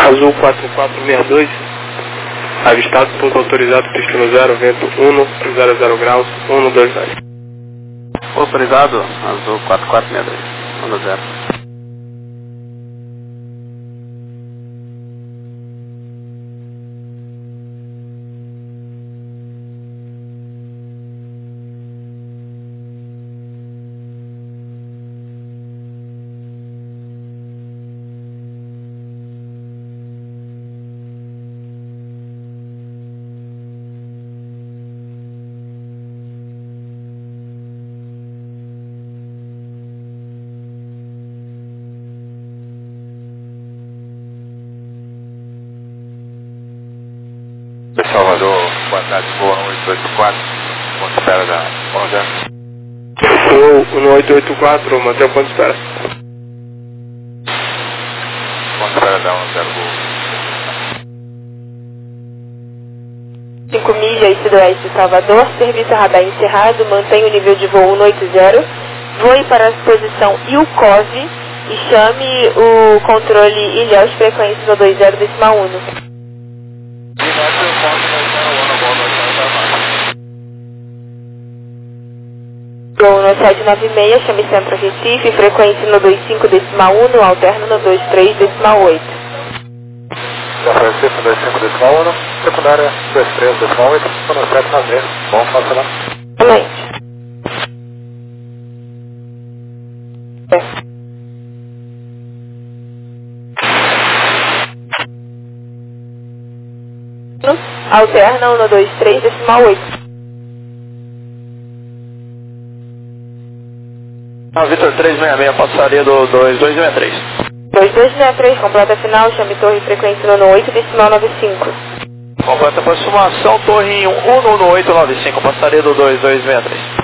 Azul 4462, avistado ponto autorizado Cristiano 0, vento 1, 00 graus, 129. Autorizado, Azul 4462, 10. Salvador, boa tarde, boa 1884, ponto de espera da 11. 1884, mantém o ponto de espera. Ponto de espera da 11. 5 milhas sudoeste de Salvador, serviço radar encerrado, mantenha o nível de voo 180, voe para a posição Ilkov e chame o controle Ilhéus frequência 120.1. Gol no 796, chame Centro Recife, frequência no 25.1, alterno no 23.8. Centro Recife, 25.1, secundária 23.8, no 796. Bom, faça lá. Excelente. Alterna no 23.8. Vitor 366, passaria do 2263. 2263, completa final, chame torre frequência no 8.95. Completa aproximação, torre 11895, passaria do 2263.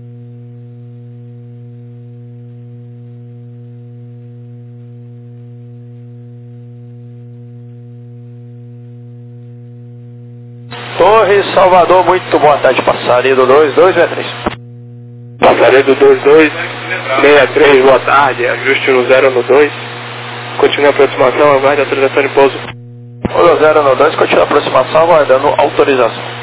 Torre Salvador, muito boa tarde, passaria do 2263. Passaria do 2263, boa tarde, ajuste no 0 no 2. Continua a aproximação, aguarde a autorização de pouso. O 0 no 2, continua a aproximação, aguardando autorização.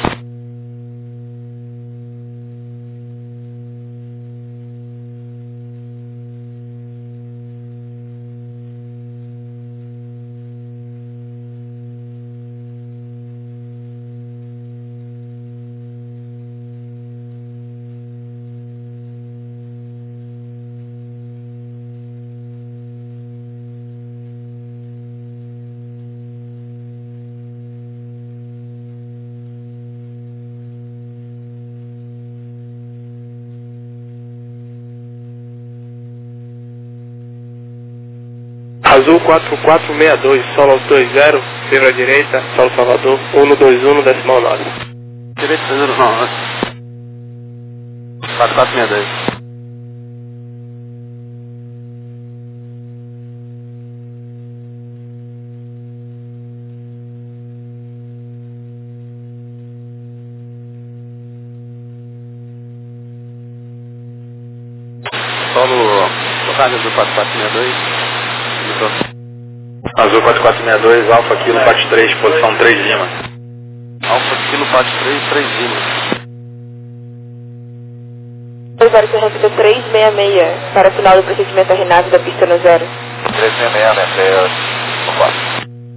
Azul 4462, solo 20, livre à direita, solo Salvador, 121.9. Direito 09. 4462. Solo tocado do 4462. Azul 4462, Alfa Kilo 43, posição 3 Lima. Alfa Kilo 43, 3 Lima. Agora você repita 366 para o final do procedimento RNAV da pista no 0. 366, né? 4.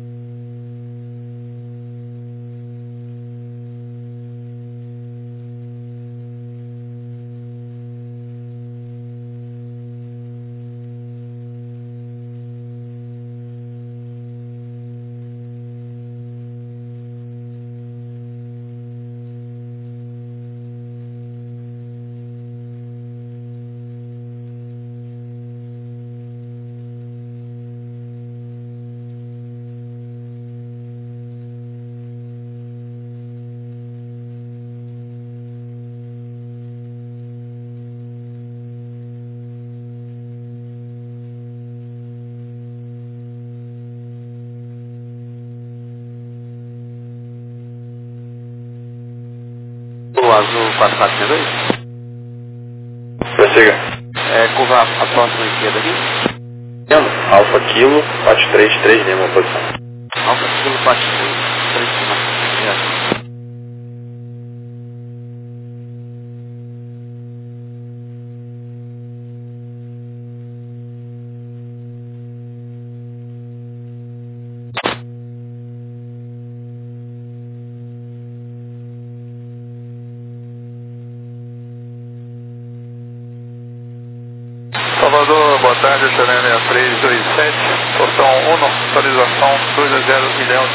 Azul 4462? Prossiga. Curva a próxima esquerda aqui. Alfa Kilo 433 Lima, posição. Alfa Kilo Pati 3. Salvador, boa tarde, Xerênia 327, portão 1, atualização 2-0, Ilhéus.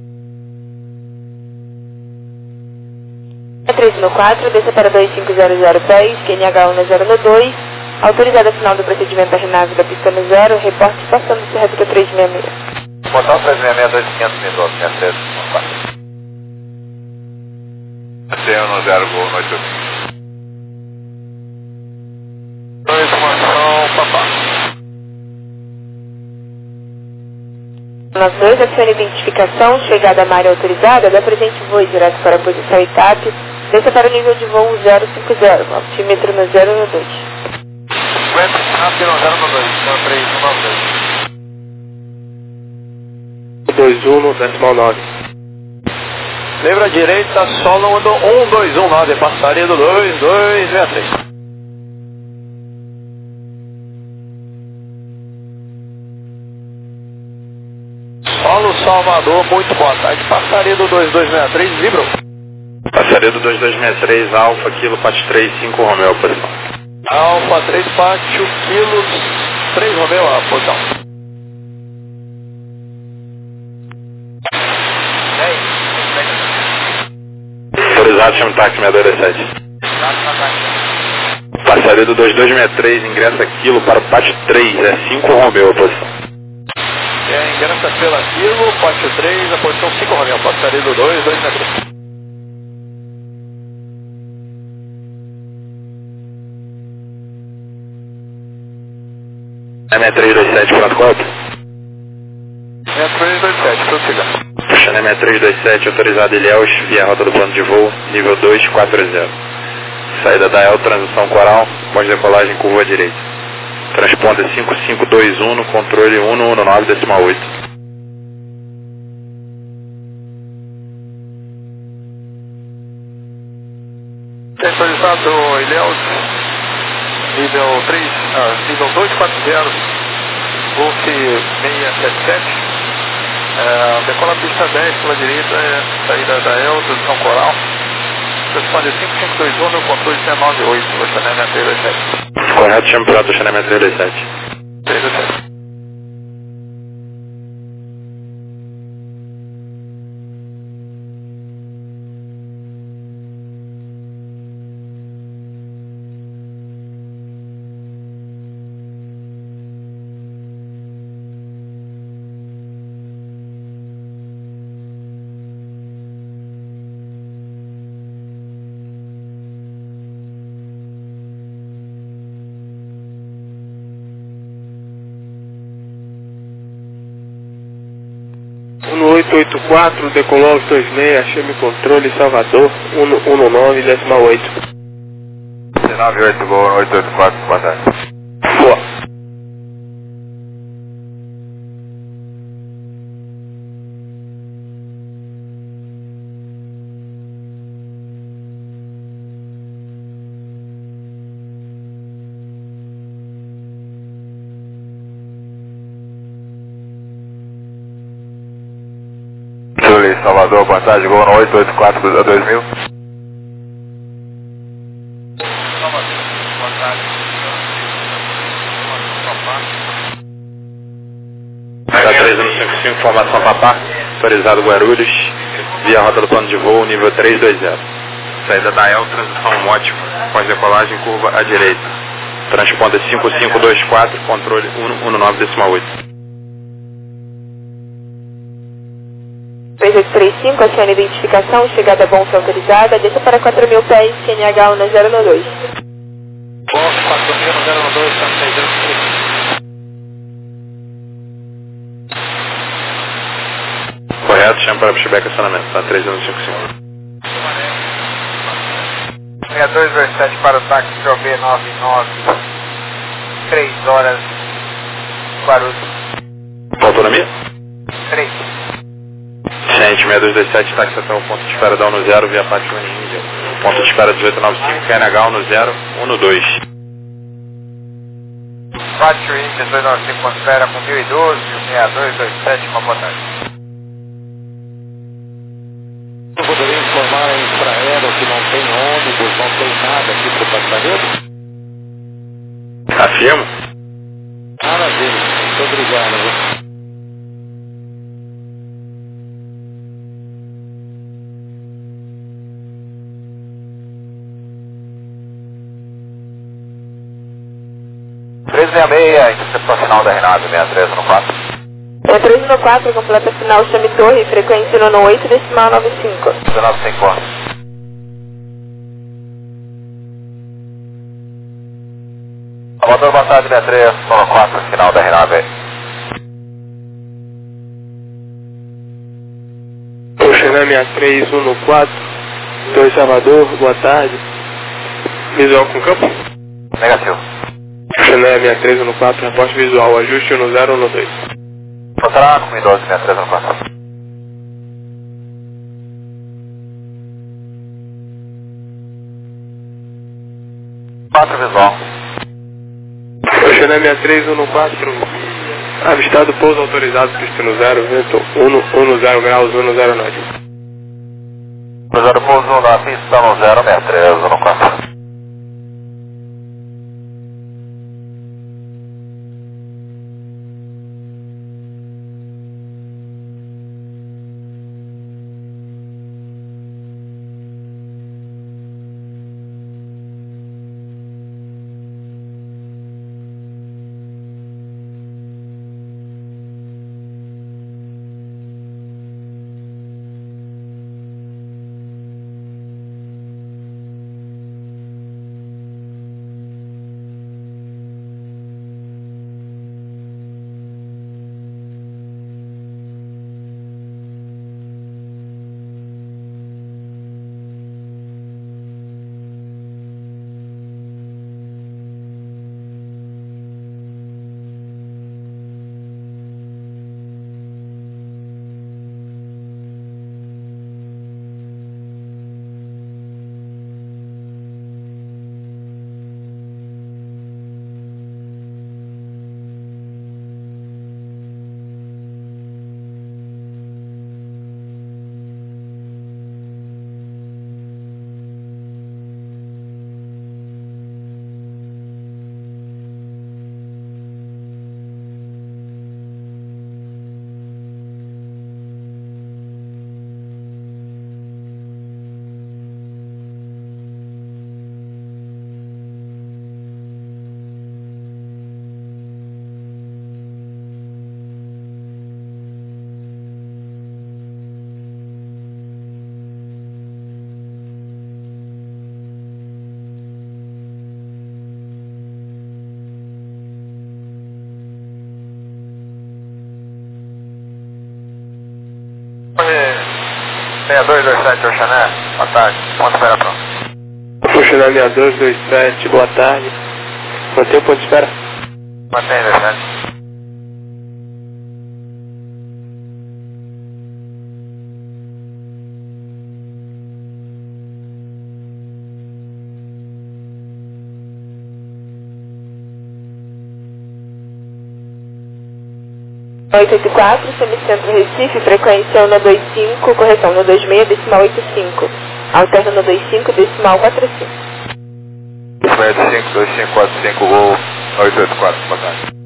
314, desça para 2500 pés, QNH1 no 2, autorizada a final do procedimento RNAV da pista no 0, reporte passando o reto do 366. Portão 366, 2500 minutos, 63, 4. C1 0, gol, noite 2, informação, papá. 92, acione identificação, chegada à área autorizada, dá presente voo direto para a posição ETAP, desça para o nível de voo 050, altímetro no 0 no 2. 50, rápido no 0 no 2, 3, 21, 9. Lembra a direita, solo 1219, passaria do 2263. Solo Salvador, muito boa tarde, passaria do 2263, Libro. Passaria do 2263, Alfa, Kilo, Pati 3, 5 Romeo, posição. Alfa 3, Pátio, Kilo, 3 Romeo, a posição. Autorizado, chama o táxi 6227. Passaria do 2263, ingressa Kilo para o Pati 3, é 5 Romeo, posição. Ingressa pela Kilo, Pátio 3, a posição 5 Romeo, passaria do 2263. É 6327, pronto, correto? 6327, prossiga. Puxando 6327, autorizado Ilhéus, via rota do plano de voo, nível 240. Saída da El, transição coral, pós-decolagem, curva à direita. Transponder 5521 no controle 119,8. Autorizado Ilhéus, nível 3, nível 240, Golf 677, decola a pista 10 pela direita, saída da El, transição coral, transponder 5521 no controle 198, Xanamé 327. Correto, chama pronto, Xanamé 327. 327. No 884, decolou 26, chame controle Salvador, 119,8. C98, gol, 884, boa tarde. Boa. Salvador, boa tarde, gol no 884 a 2000. Salvador, boa tarde. 3155, formação Papá, autorizado Guarulhos, via rota do plano de voo, nível 320. Saída da El, transição ótima, pós-decolagem, curva à direita. Transponder 5524, controle 119,8. 3835, acione identificação, chegada Bonfim autorizada, desça para 4.000 pés, QNH1 no 092. Bonfim 4.000 no 092, estamos 603. Correto, chama para pushback acionamento, tá? 3155. 6227 para o táxi POB99, 3 horas, Guarulhos. Qual autonomia? 3. 6227, táxi até o ponto de espera da 10 via Pátio Índia. Ponto de espera 1895, KNH 1012. Pátio Índia 295, ponto de espera com 1012, 6227, uma boa tarde. Eu poderia informar a Infraero que não tem ônibus, não tem nada aqui para o passageiro? Afirmo. Maravilha, muito obrigado. Viu? Interceptação final da Renata, 6314. 6314, completa final, chame torre, frequência no 8, decimal 95. 1954. Salvador, boa tarde, 6314, final da Renata. Oxaná 6314, 2 Salvador, boa tarde. Visual com campo? Negativo. Oxaná 6314, reporte visual, ajuste no 0 no 2. Encontrar com 12, 6314. Quatro visual. Oxaná 6314, avistado pouso autorizado, pista no 0, vento 10 graus, 10 norte. Cruzeiro pouso na pista no 06314. Torre 6227, Oxané, boa tarde, ponto de espera pronto. Oxaná 6227, boa tarde. Mantém o ponto de espera? Mantém 27. Oito 84, semicentro Recife, frequência no 25, correção no 26, decimal 85. Alterna no 25, decimal 45. 25, 2545, voo 884, boa tarde.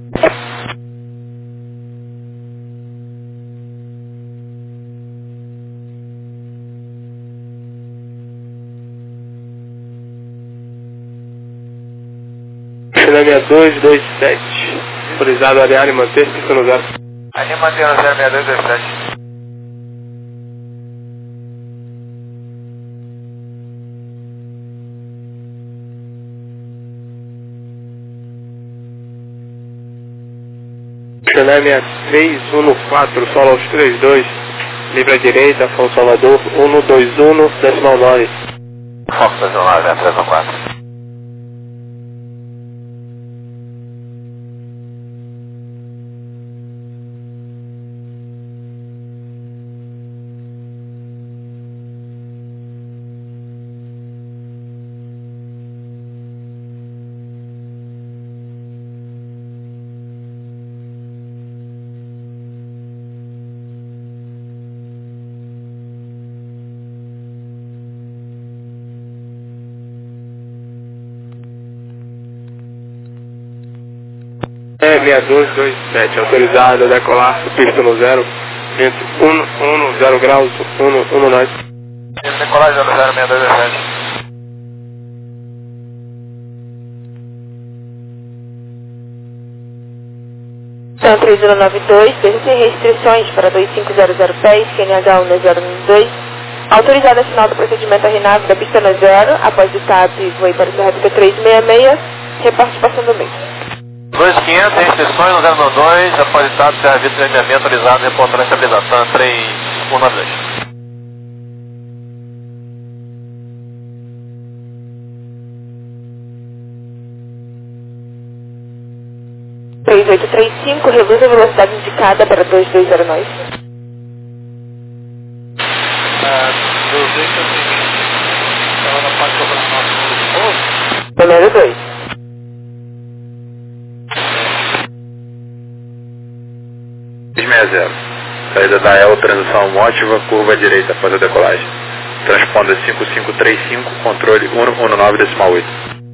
Oxaná 6227, autorizado a arear e manter pista no 0. Aí mantém no 06227. Oxaná 6314, solo aos 32, livre à direita, São Salvador, 121, decimal 9. Fox 219, 314. 6227, autorizado a decolar, pista no 0, vento 0 graus, 1 nós. Decolagem 006227. Então 3092, pista sem restrições para 25000 pés, QNH 1012. Autorizada a final do procedimento RNAV da pista no 0, após o TAP, voe para o Serrática 366, reporte passando o meio. 2500, tem restrições no 092, após o TAP, Serra Vitor 366, autorizado, reportando a estabilização 3192. Reduz a velocidade indicada para 220 nós. 220, ela não pode cobrar nosso número de pouso? Número 2. Saída da EL, transição mótiva, curva direita após a decolagem. Transponder 5535, controle 119,8.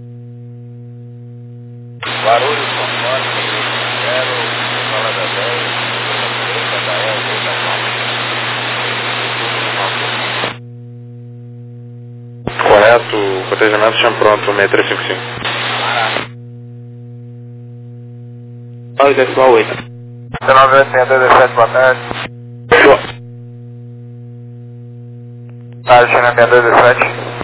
Guarulhos, Conforme, 0, Escola da 10, direita da EL, direita da Correto, cotejamento chão pronto, 6355. 9,8. 196227, boa tarde. Tarde, China 6227.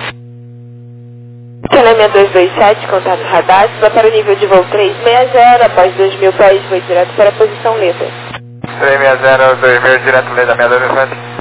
China 6227, contato radar, vai para o nível de voo 360, após 2000 pés, voe direto para a posição letra. 360, 2000, direto lei da 6227.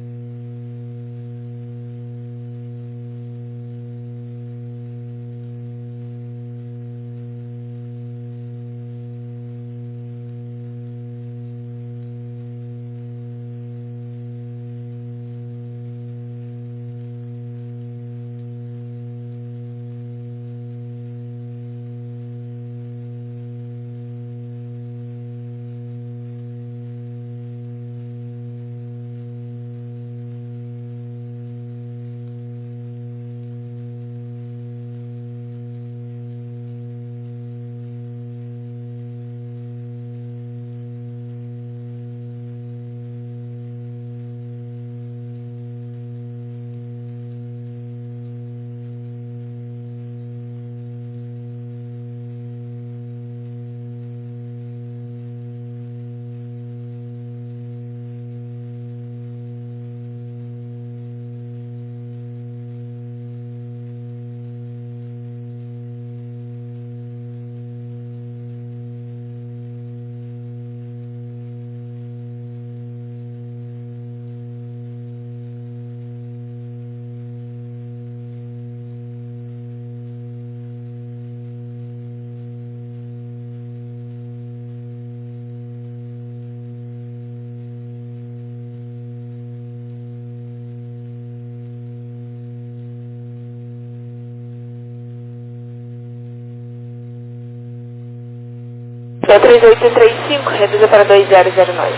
É 3835, reduza para 2009.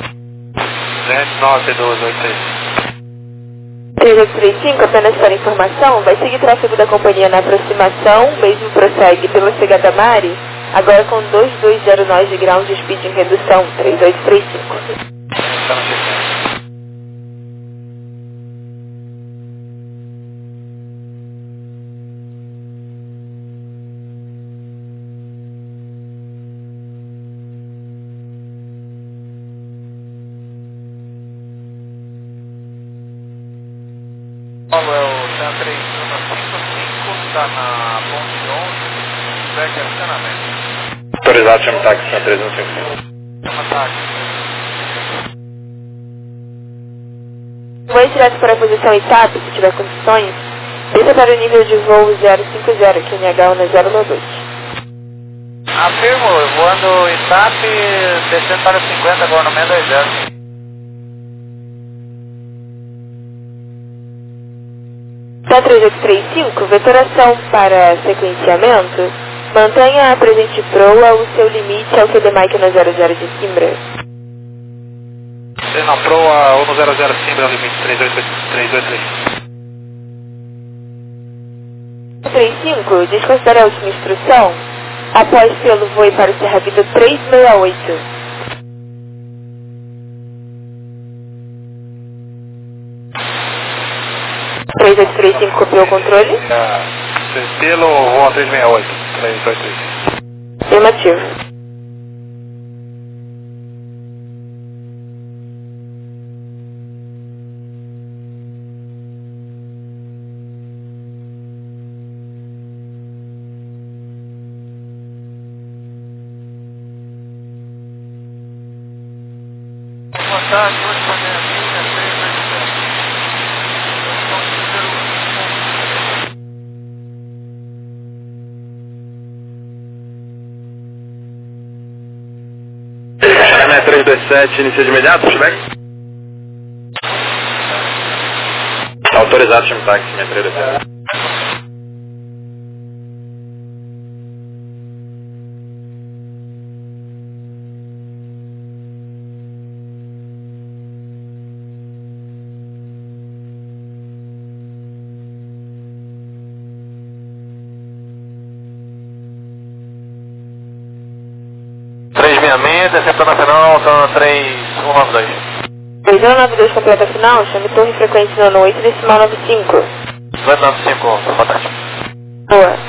3835, apenas para informação, vai seguir tráfego da companhia na aproximação, mesmo prossegue pela Cegada Mare, agora com 2209 de ground de speed em redução, 3835. Paulo é o 3155, está na ponte 11, segue acionamento. Autorizado, chama táxi, 3155. Chama táxi. Voe direto para a posição ITAP, se tiver condições, desça para o nível de voo 050, QNH 1092. Afirmo, voando ITAP, descendo para 50, agora no 620. Tá 3835, vetoração para sequenciamento, mantenha a presente proa o seu limite ao QD Mike no 00 de Simbra. Na proa ou no 00 Simbra, limite 383. 35, desconsidere a última instrução. Após pelo voo para o Serra Vida 368. Três 3835 copiou o controle? Pelo voo 368. 383. Afirmativo. Boa tarde, hoje para minha amiga, 387. Chame 327, inicia de imediato, pushback. Autorizado, chame táxi, 327. Descendo na final, então 3192. 3192 completa final, chame torre frequência nono 8, decimal 95. 295, boa tarde. Boa.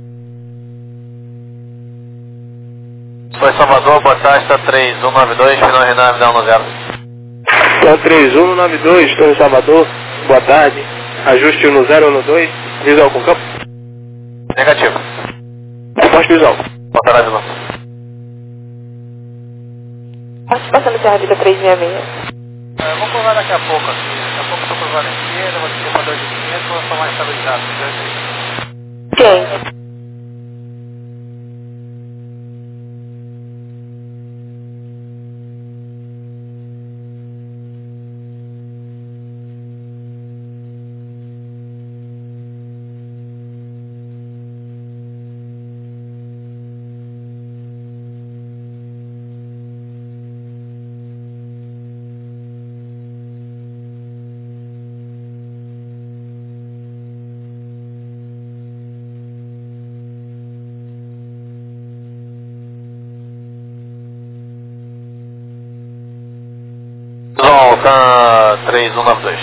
Foi Salvador, boa tarde, está 3192, final Renan, me dá 10. Então 3192, estou em Salvador, boa tarde. Ajuste 1012, visual com campo. Negativo. Resposta visual. Boa tarde, não. Participação do Serra Vida 366. Vamos provar daqui a pouco aqui. Daqui a pouco estou provando a esquerda, vou ter para 2.500, vou tomar estabilizado. Quem? Volta 3192.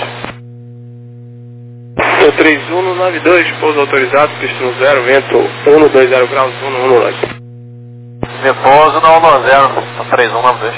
Então 3192, pouso autorizado, pista no 0, vento 120 graus, 119. Me pouso no 10, 3192.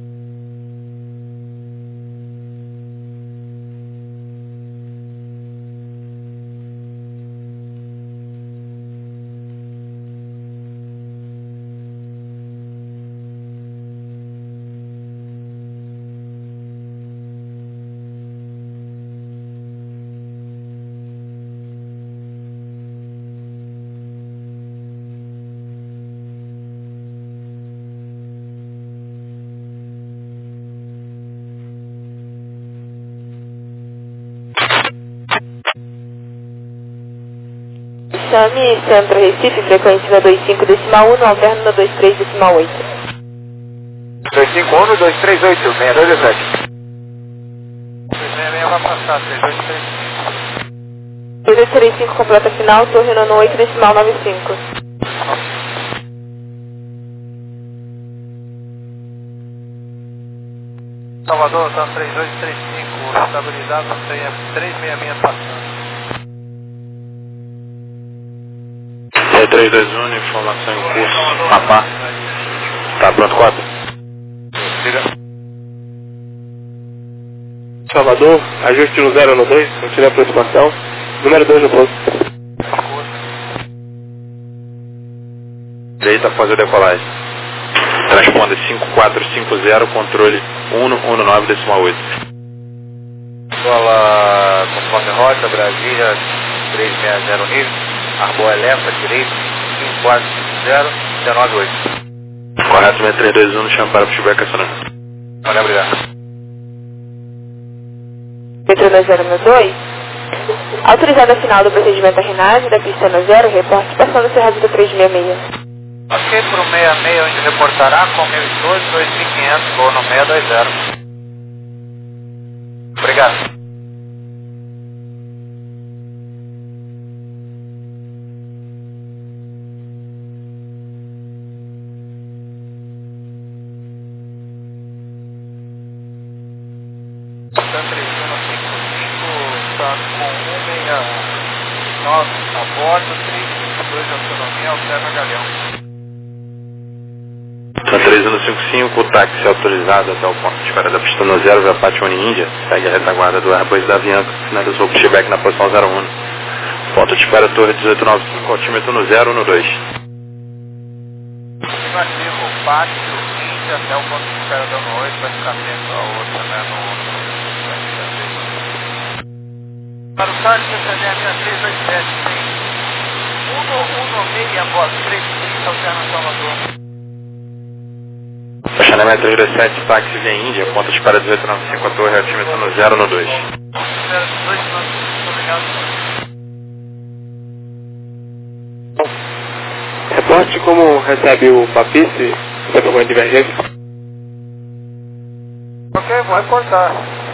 Chame Centro Recife, frequência na 25 decimal 1, alterno na 23 decimal 8. 251, 238, 6217. 266 vai passar, 3235. 3235 completa final, torre nono 8, decimal 95. Salvador, tá 3235, estabilizado, não tem 366 passando. 321, informação em curso, Papá. Tá pronto, 4. Salvador, ajuste no 012, continue a aproximação. Número 2 no pouso. Direita após a decolagem. Transponda 5450, controle 119 decimal 8. Escola conforme rota, Brasília 360 nível. Arboa Elefa, direito, 5450, 198. Correto, 6321, chama para o pushback acionamento. Olha, obrigado. Metrô na 092. Autorizada a final do procedimento a RENAV da pista na 0, reporte passando Serra Vida 366. Ok, para o 66, onde reportará com 1012, 2500, voo no 620. Obrigado. linha 9 a bordo, 322 de autonomia, alterna Galeão. Tá 3155, o táxi autorizado até o ponto de espera da pista no 0, Apache Índia, segue a retaguarda do Airbus da Avianca, finalizou o pushback na posição 01. Ponto de espera Torre 1895, altímetro no 0, no 2. Negativo, pátio, Índia até o ponto de espera da 8, vai ficar atento a outra, né, no para o site CCD 6327, tem 116 a bordo, 330, alterna Salvador. Chanel 327, táxi via Índia, ponto de espera 1895, a torre, altímetro no 0, no 2. Obrigado. Reporte como recebe o Papice, recebe alguma divergência? Ok, vou reportar.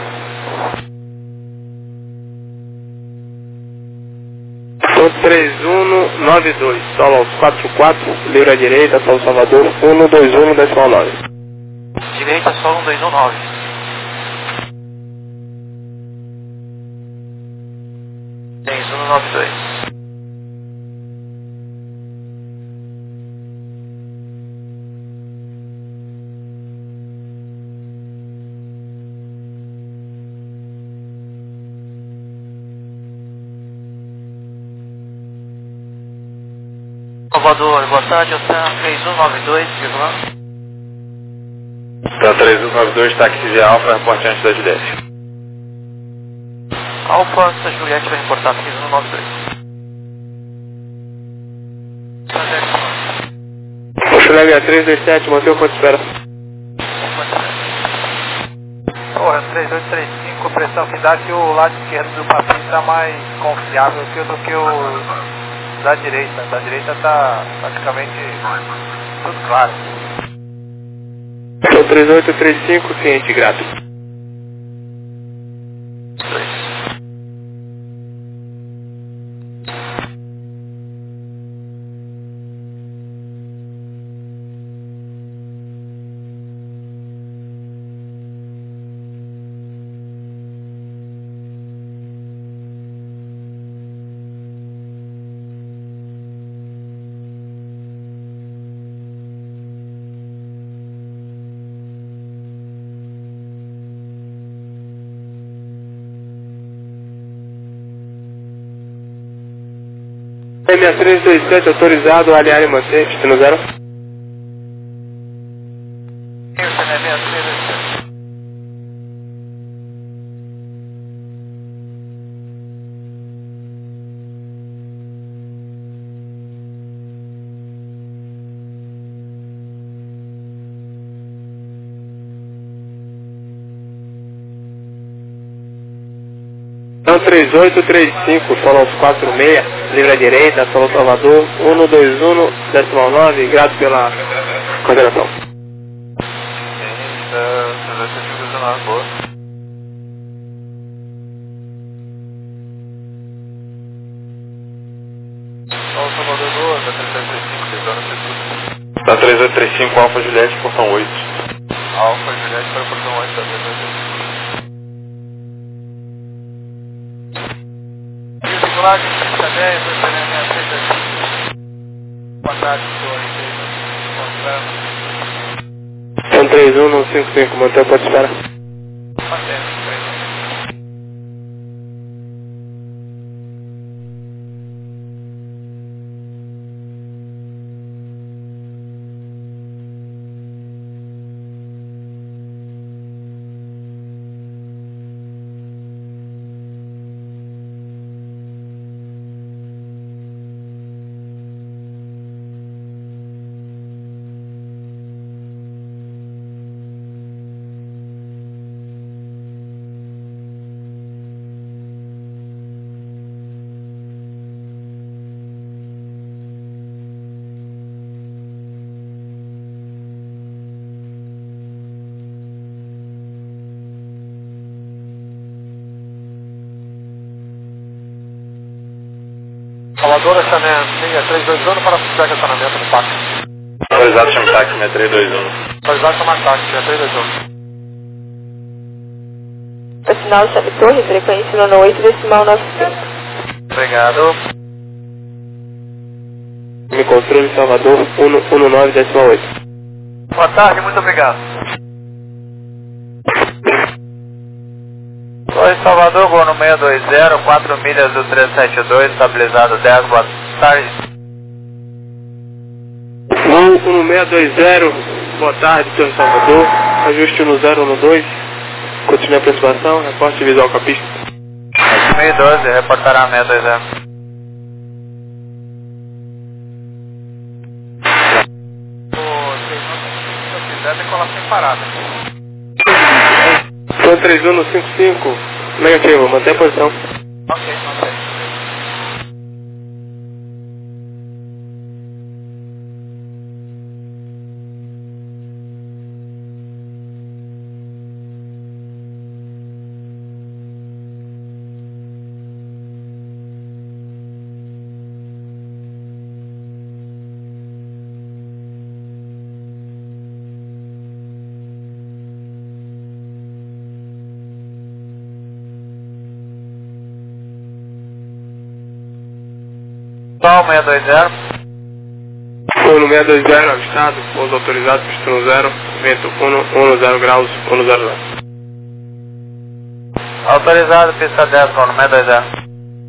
Ponto 3192, solo aos 44, livre à direita, São Salvador, 121, decimal 9. Direita, solo 1219. Tem 192. Salvador, boa tarde, Otan 3192, Silvano. Tá 3192, táxi via Alfa, reporte antes das 10. Alfa, Santa Juliette vai reportar 3192. Chanel 6327, mantém o ponto de espera. Porra, 3835, a pressão que dá que o lado esquerdo do papel está mais confiável do que o da direita. Da direita está praticamente tudo claro. Então 3835, cliente grato. 2. M6327, autorizado, alinhar e manter, destino 0. Tem o Chanel 6327. Então 3835, solo aos 46, livre à direita, São Salvador, 121, decimal 9, grato pela coordenação. Boa. São Salvador 2, da 335, desando a Tá 3835, Alfa Juliette, portão 8. Alfa Juliette para o portão 8 da 335. Circulagem 3010, vai ser a minha 35. Boa tarde, senhor. Então 3155, mantém o ponto de espera. Mantendo, 3. Salvador, Chanel 6321 para feedback de acionamento no pátio. Autorizado, chama táxi 6321. Autorizado chamar táxi 6321. O sinal chave torre, frequência 98, decimal 95. Obrigado. Me controle Salvador 119,8. Boa tarde, muito obrigado. Oi, Salvador, voo no 620, 4 milhas do 372, estabilizado 10, boa tarde. Voo 1620, boa tarde, senhor Salvador. Ajuste no 012. Continue a aproximação, reporte visual com a pista. 2012, reportará 620. Decolar sem parada. Foi 3155, negativo, mantém a posição. Ok, mantém. Sol 620. Foi no 620, avistado, pouso autorizado, pista no 0, vento 10 graus, 100. Autorizado, pista 10, voo no 620.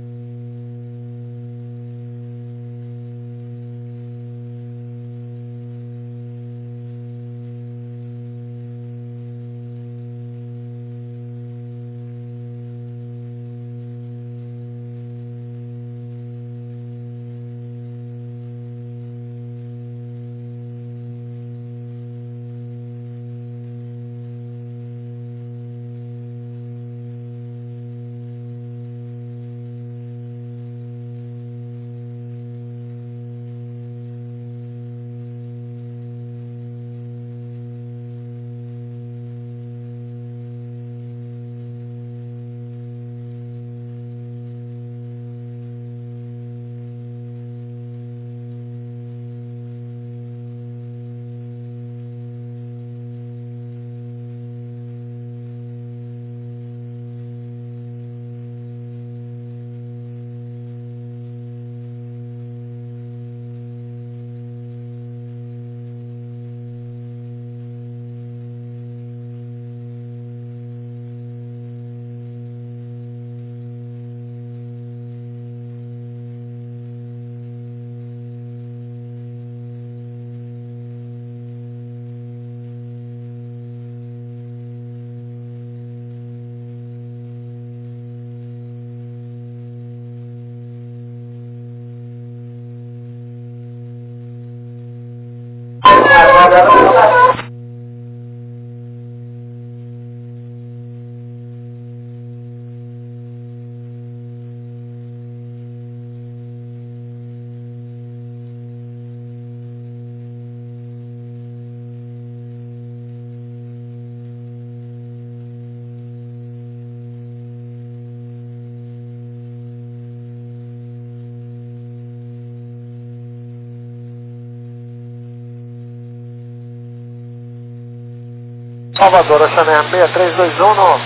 Salvador, a Chanel 6321,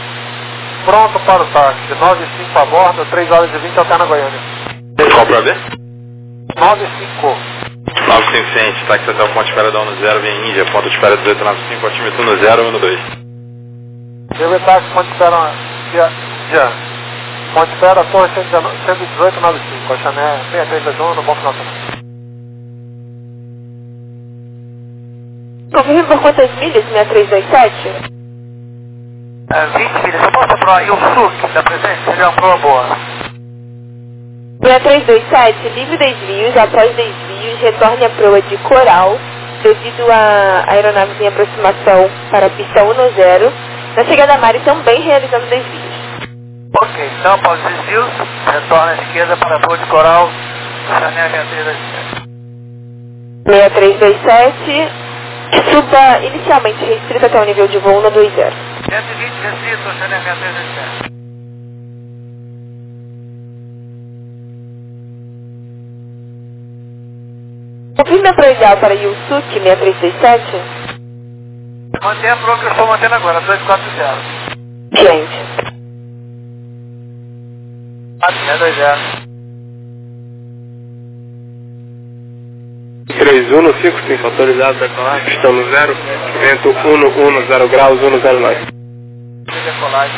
pronto para o táxi, 95 a bordo, 3 horas e 20 até na Goiânia. Qual pra ver? 95. 95 ciente, táxi até o ponto de espera da 10, vem Índia, ponto de espera 1895, altímetro no 012. Deve táxi, ponto de espera, dia. Ponto de espera, torre 11895, a Chanel 6321, no bom final de semana. Confirme por quantas milhas, 6327? 20 milhas, eu posso provar e o SUC da presente seria uma prova boa. 6327, livre desvios, após desvios, retorne à proa de Coral, devido a aeronaves em aproximação para a pista 10. Na chegada a Mari também realizando desvios. Ok, então após desvios, retorne à esquerda para a proa de Coral, Chanel 6327. 6327. Suba inicialmente restrito até o nível de voo no 20. 120 restrito, Chanel 6327. Confirme a proa ideal para Yusuke 6327. Mantém a proa que eu estou mantendo agora, 240. Gente. 620. 3155, autorizado a decolar, pistão no 0, vento 110 graus, 109. Decolagem.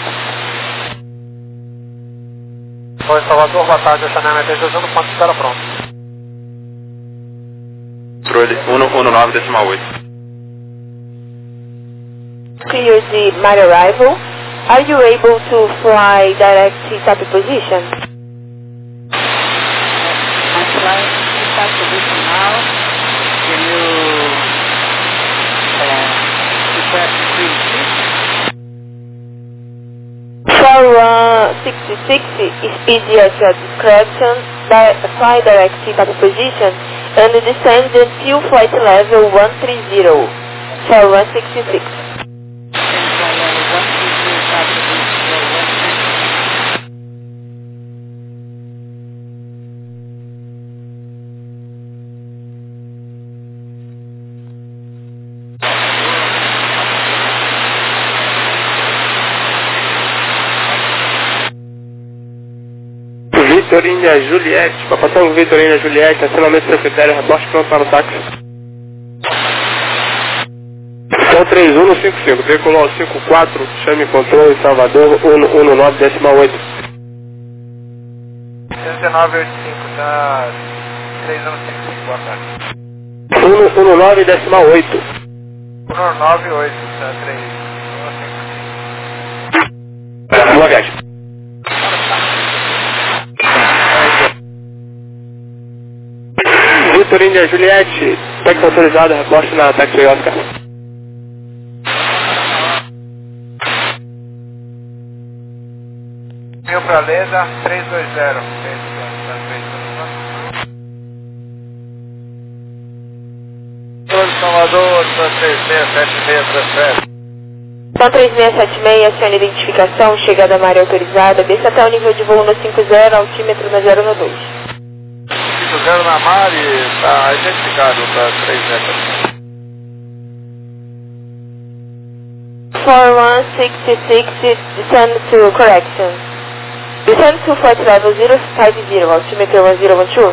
Oi, Salvador, boa tarde, eu chamei a MT, usando ponto de espera pronto. Controle 119,8. Clear the my arrival. Are you able to fly direct to top position? I'm flying to top position now. Can you request 4166, speed as your discretion, fly direct to top position, and descend until flight level 130, 4166. Vitor India Juliette, Papatango Vitor India Juliette, acionamento secretário, rebote pronto para o táxi. Então 3155, decolou 54, chame controle, Salvador, 119,8. 11985, tá 3155, boa tarde. 119,8. 198, tá 3155. Boa viagem. Vitor India Juliette, táxi autorizado, reposte na táxi Oscar. Mil pra Leda, 320. Salvador, 367637. Então 3676, acione identificação, chegada na área autorizada, desça até o nível de voo no 50, altímetro na 012. 50 na Mari, tá identificado, tá 3 metros. 4166, descend to correction. Descend to flight level 050, altimeter 1012.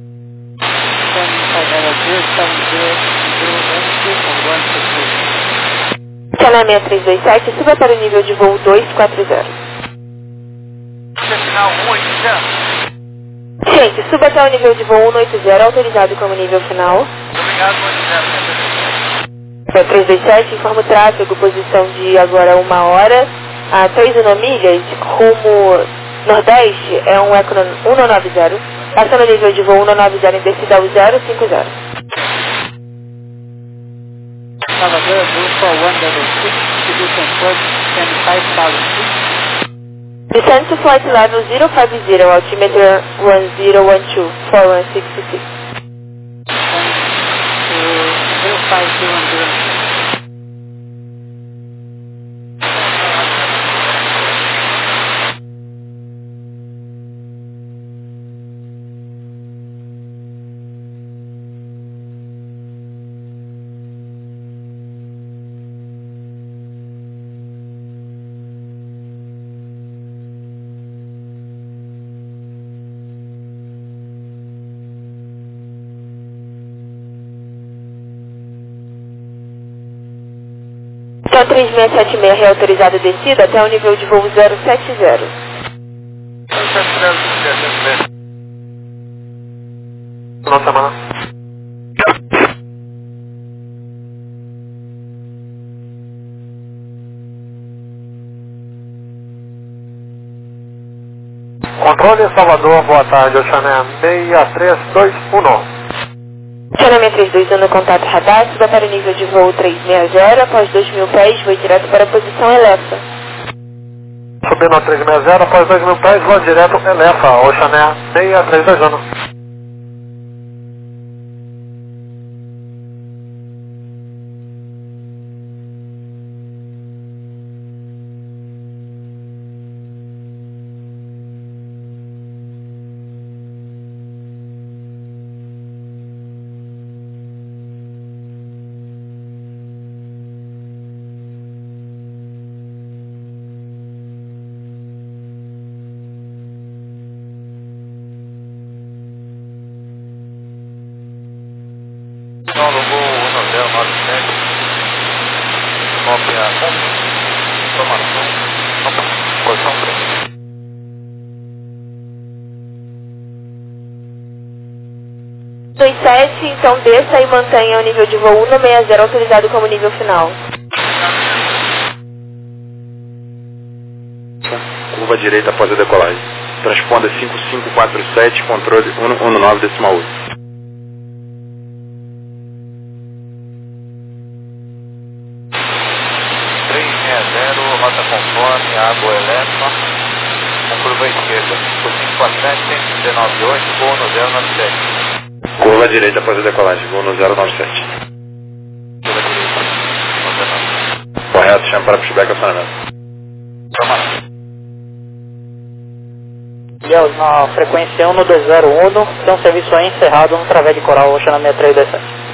Channel 6327, suba para o nível de voo 240. Final 180. Gente, suba até o nível de voo 180, autorizado como nível final. Obrigado, 180. 327, informa o tráfego, posição de agora 1 hora, a 3 milhas, rumo nordeste, é um Econon 190, passando o nível de voo 190 em descida ao 050. Salvador, for 106, to be confirmed, 25,000 feet. Descend to flight level 050, altimeter 1012, 4166. To 0510. Então 3676, reautorizado descida até o nível de voo 070. Nossa, mano. Controle Salvador, boa tarde, eu chamei a 6321. Channel 6321, contato radar, suba para o nível de voo 360, após 2.000 pés, vou direto para a posição Elefa. Subindo a 360, após 2.000 pés, vou direto Elefa, Oxané 6321. Informação. Posição 3. Dos 7, então desça e mantenha o nível de voo 160 autorizado como nível final. Curva direita após a decolagem. Transponda 5547, controle 119,8. Rota conforme, água elétrica, com curva esquerda, 547, 119,8, voo no 097. Curva direita após a decolagem, voo no 097. Curva direita, 99. Correto, chama para pushback acionamento. Deus, na frequência 1201, tem um serviço aí encerrado no Través de Coral, Oceana 6327.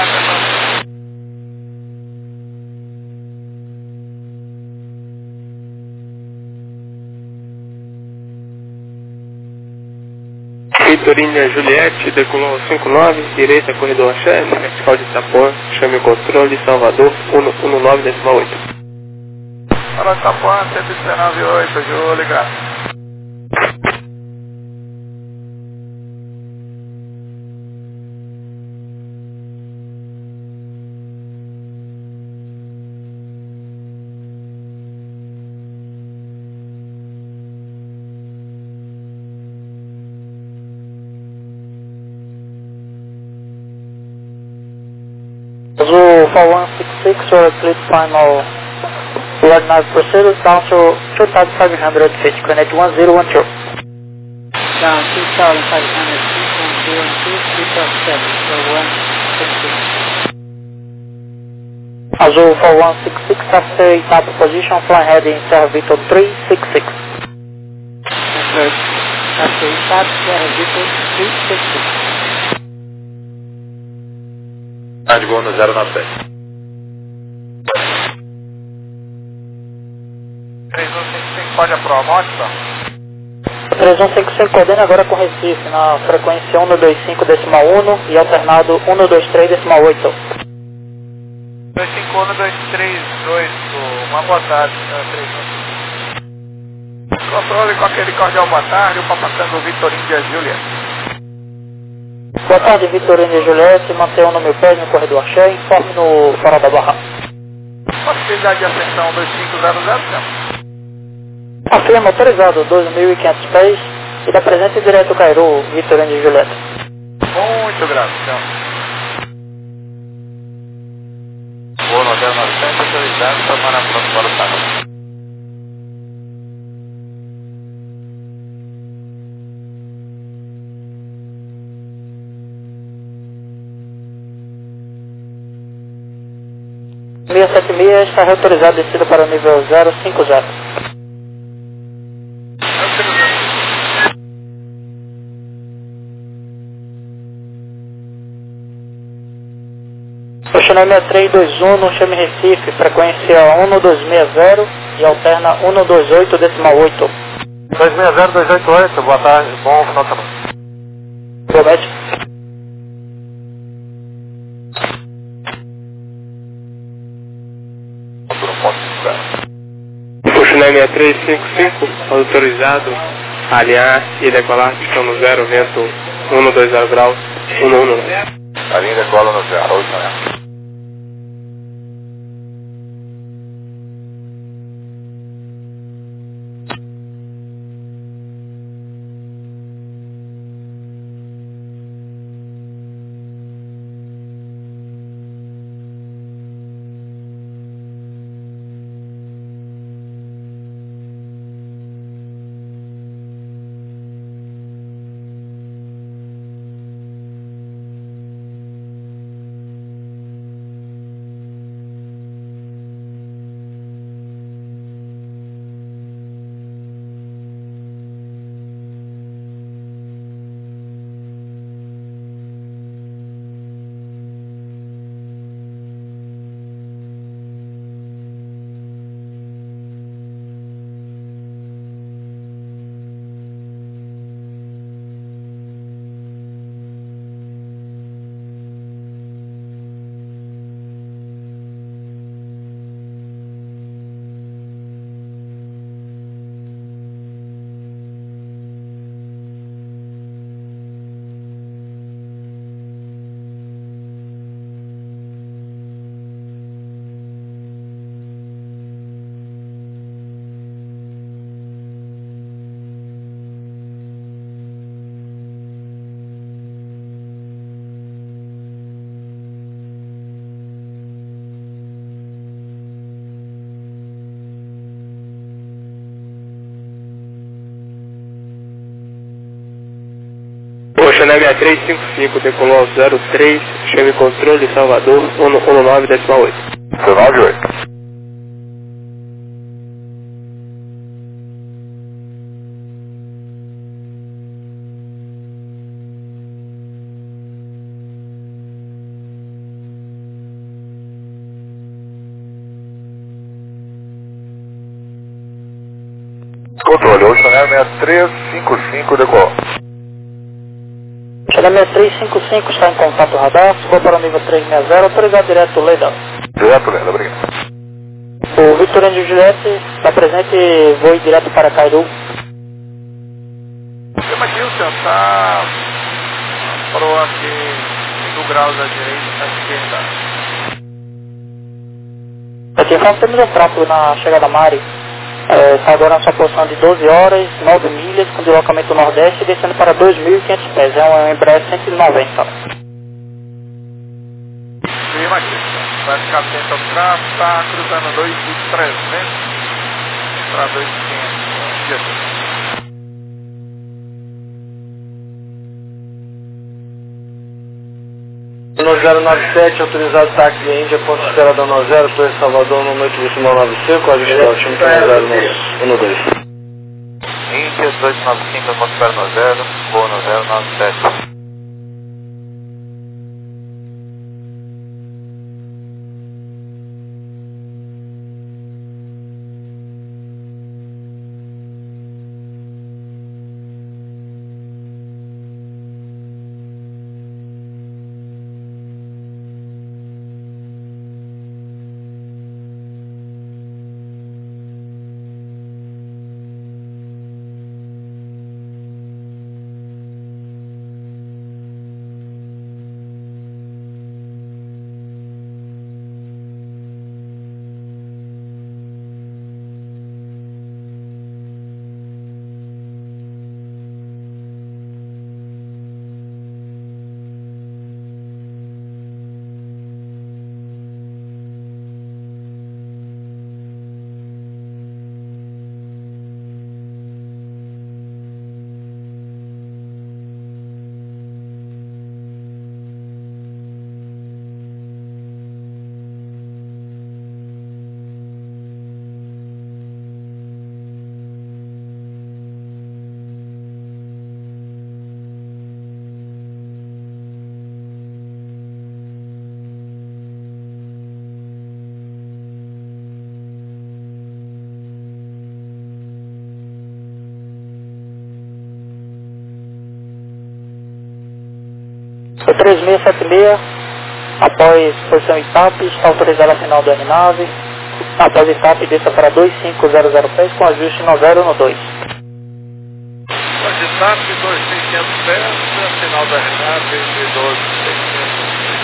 Vitor India Juliette, decolou 59, direita, corredor Axé, vertical de Itapuã, chame o controle, Salvador, 119,8. Para Itapuã, 119,8, Júlio, graças. Azul 4166, or please final Lord Nav procedure down to 2500 feet, connect 1012. Down 2,500 feet, 1012, 3.7, so 166. Azul 4166, after top position, fly heading Serra Vitor 366. After stop, Serra Vitor 366. De voo no 097. 3155, pode aprovar a mótica? 3155 coordena agora com Recife, na frequência 125,1 e alternado 123,8. 251-232, uma boa tarde, senhor 3155. Controle com aquele cordial boa tarde, o Papacango Vitor India Juliette. Boa tarde, Vitorino e Juliette, mantenham no meu pé no corredor Axé, informe no Farol da Barra. Possibilidade de ascensão 2500, senhor? Afirma autorizado 2.500 pés e da presença direto Cairo, Vitorino e Juliette. Muito grato, senhor. Voo no 097, autorizado, tomar pronto para o carro. Meia 76 está reautorizado descida para o nível 050. Oceana 6321, chame Recife, frequência 1260 e alterna 128,8. 260-288, boa tarde, bom final de semana. Promete? Oceana 6355, autorizado, alinhar e decolar, estão no 0, vento 120 graus, 119. A linha decola no 08, né? Chanel 6355, decolou ao 03, chame controle, Salvador, 119,8. 198. Controle, o Chanel 6355, decolou. Chanel 6355 está em contato radar, subiu para o nível 360, autorizado direto Leida. Direto, Leida, obrigado. O Vitorino de Juliette está presente, voe direto para Cairu. Chama aqui, o senhor está parou aqui 5 graus à direita, à esquerda. Aqui nós temos o tráfego na chegada da Mari. Está agora na sua posição de 12 horas, 9 milhas, com deslocamento nordeste, descendo para 2.500 pés. É um Embraer 190. Firma aqui, vai ficar atento ao tráfego, está cruzando 2.300 para 2.500. No 097, autorizado táxi de Índia, ponto de espera da 90, Torre Salvador, no noite 2995, código geral, time 012. Índia 295, ponto de espera no 0, voo no 097. O 3676, após posição ITAP, está autorizado a final da aeronave. Após ITAP, desça para 2500 pés com ajuste no 0 no 2. Pode estar de 2.500 pés, final da aeronave de 12.600.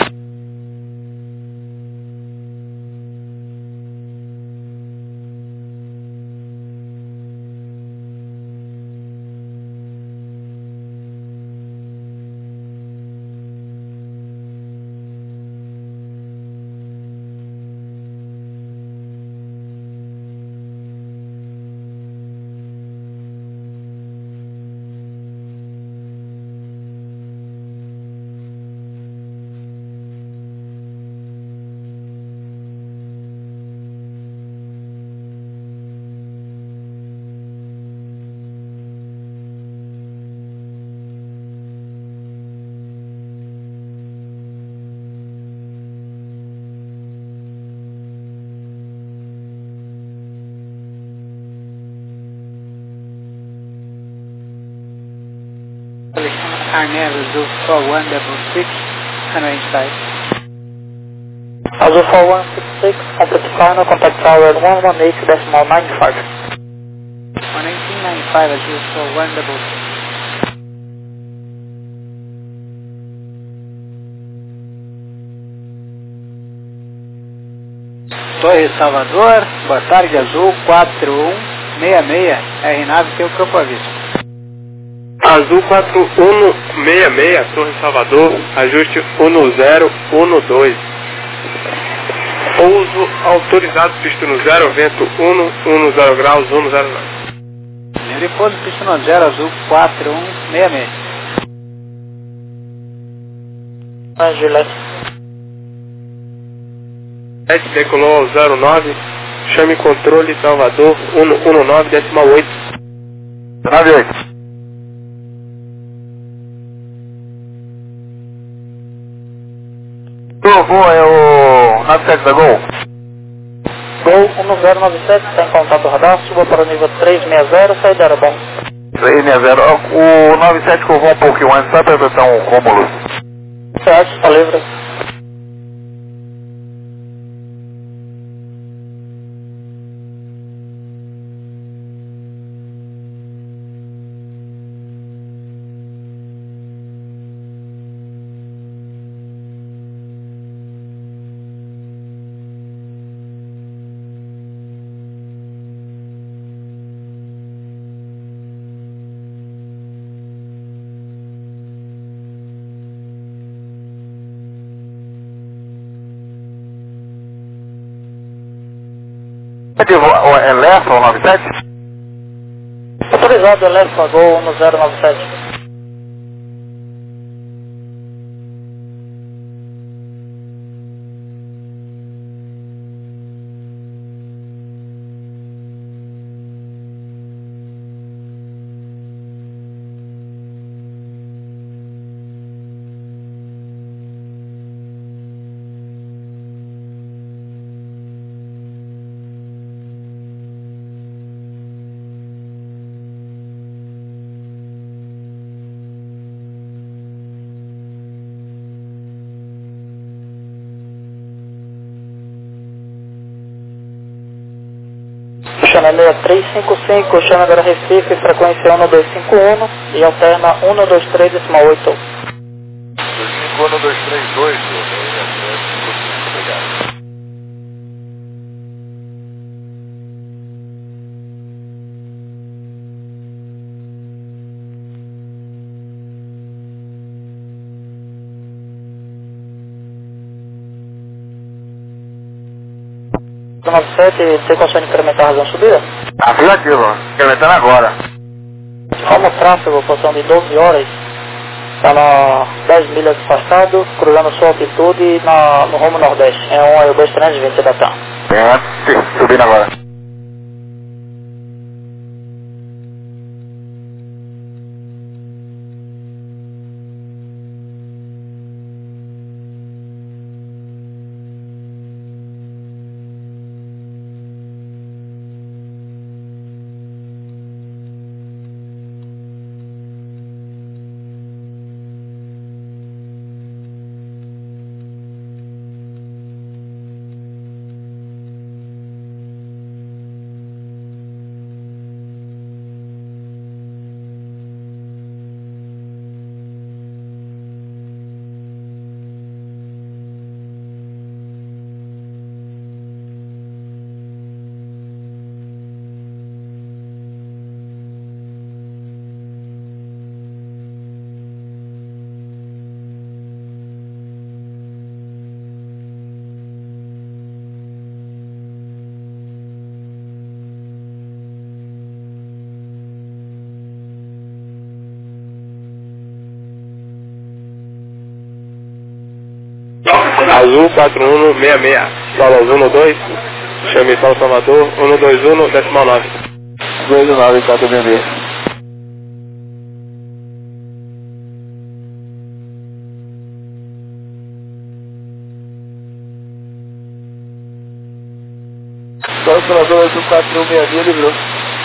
Arnel, Azul 4166, range 5. Azul 4166, complete final, contact tower 118.95. 118.95, Azul 4166. Torre Salvador, boa tarde, Azul 4166, RNAV, tem o campo aviso. Azul 4166, Torre Salvador, ajuste 1012. Pouso autorizado, pista no 0, vento 10 graus, 109. Livre pouso, pista no 0, Azul 4166. Gillette. Decolou 09, chame controle Salvador 119,8. 98. Gol é o 97 da Gol. Gol 1097, está em contato radar, suba para o nível 360, saída era bom. 360. O 97 curvou um pouquinho antes, só para apertar um Rômulo. Certo, está livre. É Lessa ou 97? Autorizado, Lessa, Gol 1097. Chama 6355, chama agora Recife, frequência 1251 e alterna 123,8. 2512322, obrigado. O 97, tem condição de incrementar a razão subida? Afirmativo, incrementando agora. Como o tráfego, posição de 12 horas, está na 10 milhas afastado, cruzando sua altitude no rumo nordeste. É um Airbus 320 da TAM. Sim, subindo agora. Azul 4166, Solo 12, chame São Salvador 121,9. 29, 4 BB. São Salvador 4166, livrou.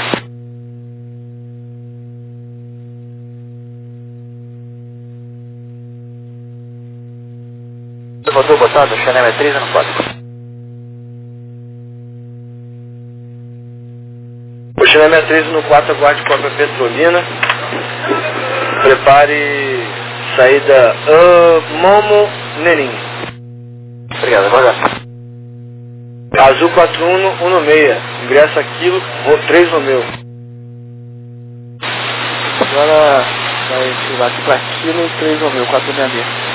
Salvador, boa tarde, Chanel é 3 no 4. O Chanel 13 no 4, aguarde Copa Petrolina. Prepare saída Momo Nenin. Obrigado, agora. Azul 4116, ingresso aquilo, voo 3 no meu. Agora vai ativar aqui para quilo 3 no meu, 466.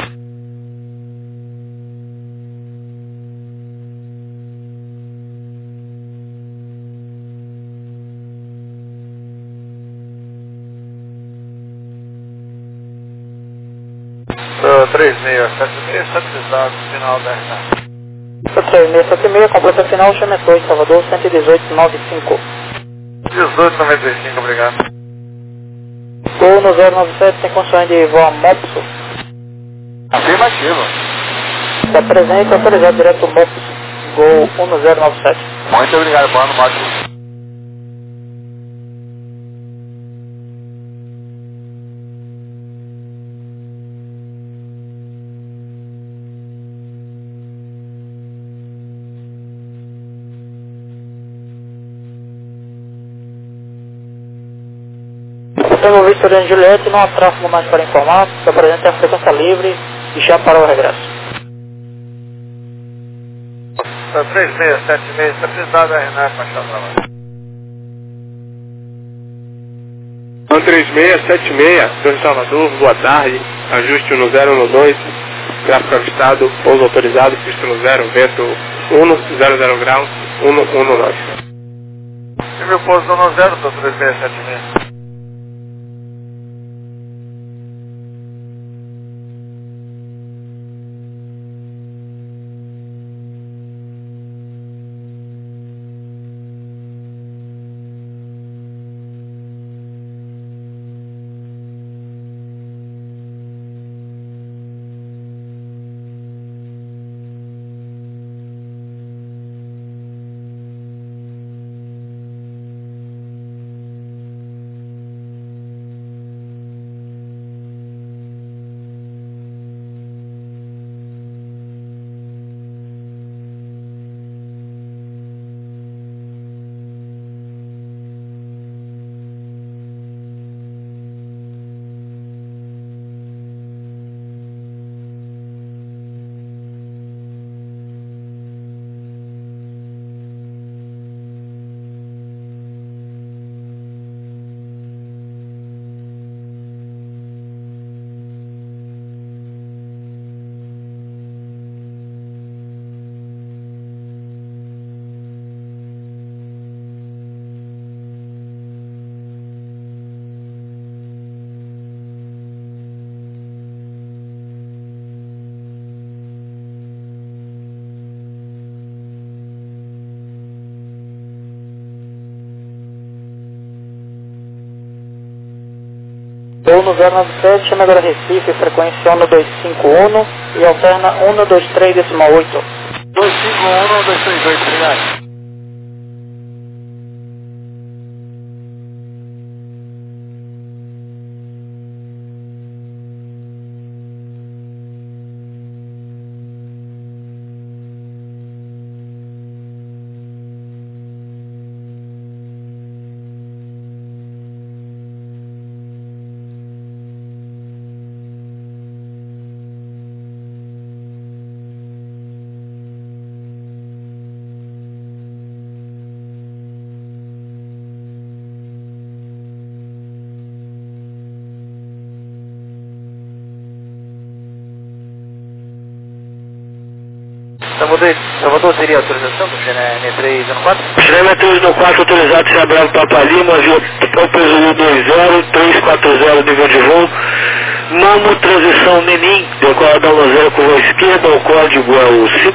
3676, estabilizado, final da RNAV. 3676, completa final, chame 2, Salvador, 11895. 1895, obrigado. Gol no 097, tem condições de voar Mopso. Afirmativo. Está presente, autorizado direto Mopso. Gol 1097. Muito obrigado, mano, Márcio. Temos visto Oriente Juliette, não há tráfego mais para informar, está presente a frequência livre e já para o regresso. 3676, estabilizado, RNAV, Machado Trabalho. 3676, Sr. Salvador, boa tarde, ajuste no 012, gráfico avistado, pouso autorizado, pista no 0, vento 100 graus, 119. E meu pouso no 0, 3676. Gol no 097, chama agora Recife, frequência 1251 e alterna 123 decimal 8. 251, 238, obrigado. Salvador, teria autorização do GN304? GN304 autorizado, se Abramo Papa Lima, avião peso 20, 340 nível de voo. Mamo, transição Menin, decoradão 0 curva esquerda, o código é o 5.